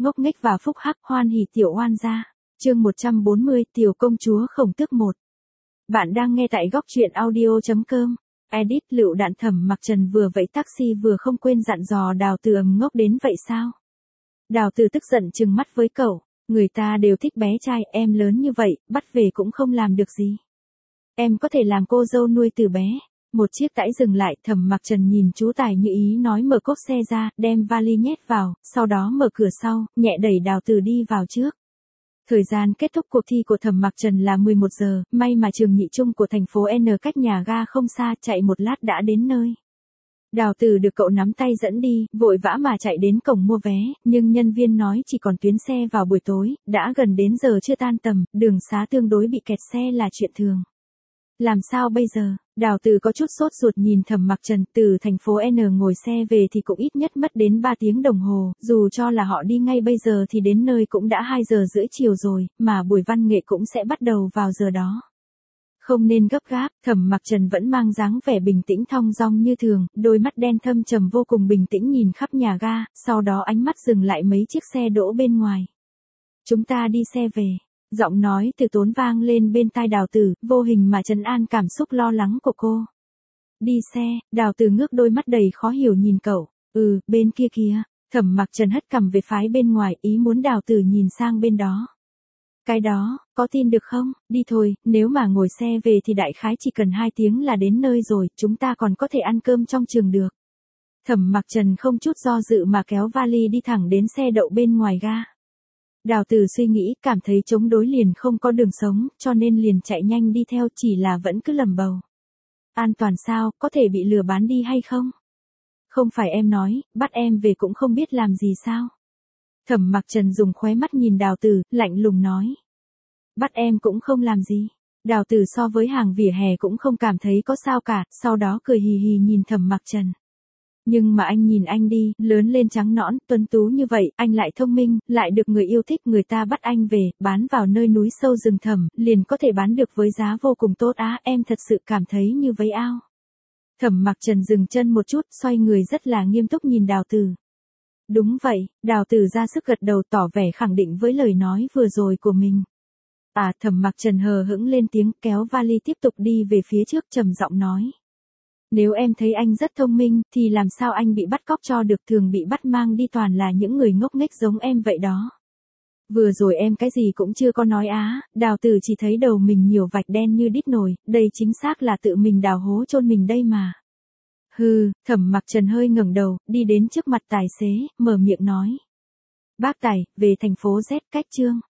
ngốc nghếch và phúc hắc, hoan hỉ tiểu oan gia. Chương 140, tiểu công chúa Khổng Tước 1. Bạn đang nghe tại góc truyện audio.com. Edit lựu đạn. Thẩm Mặc Trần vừa vẫy taxi vừa không quên dặn dò Đào Từ ngốc đến vậy sao? Đào Từ tức giận trừng mắt với cậu, người ta đều thích bé trai, em lớn như vậy, bắt về cũng không làm được gì. Em có thể làm cô dâu nuôi từ bé. Một chiếc tải dừng lại, Thẩm Mặc Trần nhìn chú tài như ý nói mở cốp xe ra, đem vali nhét vào, sau đó mở cửa sau, nhẹ đẩy Đào Từ đi vào trước. Thời gian kết thúc cuộc thi của Thẩm Mặc Trần là 11 giờ, may mà trường nhị trung của thành phố N cách nhà ga không xa, chạy một lát đã đến nơi. Đào Từ được cậu nắm tay dẫn đi, vội vã mà chạy đến cổng mua vé, nhưng nhân viên nói chỉ còn tuyến xe vào buổi tối, đã gần đến giờ chưa tan tầm, đường xá tương đối bị kẹt xe là chuyện thường. Làm sao bây giờ? Đào Từ có chút sốt ruột nhìn Thẩm Mặc Trần, từ thành phố N ngồi xe về thì cũng ít nhất mất đến 3 tiếng đồng hồ, dù cho là họ đi ngay bây giờ thì đến nơi cũng đã 2 giờ rưỡi chiều rồi, mà buổi văn nghệ cũng sẽ bắt đầu vào giờ đó. Không nên gấp gáp, Thẩm Mặc Trần vẫn mang dáng vẻ bình tĩnh thong dong như thường, đôi mắt đen thâm trầm vô cùng bình tĩnh nhìn khắp nhà ga, sau đó ánh mắt dừng lại mấy chiếc xe đỗ bên ngoài. Chúng ta đi xe về. Giọng nói từ tốn vang lên bên tai Đào Từ, vô hình mà trấn an cảm xúc lo lắng của cô. Đi xe, Đào Từ ngước đôi mắt đầy khó hiểu nhìn cậu. Bên kia kìa. Thẩm Mặc Trần hất cằm về phái bên ngoài, ý muốn Đào Từ nhìn sang bên đó. Cái đó, có tin được không? Đi thôi, nếu mà ngồi xe về thì đại khái chỉ cần 2 tiếng là đến nơi rồi, chúng ta còn có thể ăn cơm trong trường được. Thẩm Mặc Trần không chút do dự mà kéo vali đi thẳng đến xe đậu bên ngoài ga. Đào Từ suy nghĩ, cảm thấy chống đối liền không có đường sống, cho nên liền chạy nhanh đi theo, chỉ là vẫn cứ lẩm bầu. An toàn sao, có thể bị lừa bán đi hay không? Không phải em nói, bắt em về cũng không biết làm gì sao? Thẩm Mặc Trần dùng khóe mắt nhìn Đào Từ, lạnh lùng nói. Bắt em cũng không làm gì. Đào Từ so với hàng vỉa hè cũng không cảm thấy có sao cả, sau đó cười hì hì nhìn Thẩm Mặc Trần. Nhưng mà anh nhìn anh đi, lớn lên trắng nõn, tuấn tú như vậy, anh lại thông minh, lại được người yêu thích, người ta bắt anh về, bán vào nơi núi sâu rừng thẳm, liền có thể bán được với giá vô cùng tốt á, em thật sự cảm thấy như vậy ao. Thẩm Mặc Trần dừng chân một chút, xoay người rất là nghiêm túc nhìn Đào Từ. Đúng vậy, Đào Từ ra sức gật đầu tỏ vẻ khẳng định với lời nói vừa rồi của mình. Thẩm Mặc Trần hờ hững lên tiếng, kéo vali tiếp tục đi về phía trước, trầm giọng nói. Nếu em thấy anh rất thông minh, thì làm sao anh bị bắt cóc cho được, thường bị bắt mang đi toàn là những người ngốc nghếch giống em vậy đó. Vừa rồi em cái gì cũng chưa có nói á, Đào Từ chỉ thấy đầu mình nhiều vạch đen như đít nồi, đây chính xác là tự mình đào hố chôn mình đây mà. Thẩm Mặc Trần hơi ngẩng đầu, đi đến trước mặt tài xế, mở miệng nói. Bác Tài, về thành phố Z cách chương.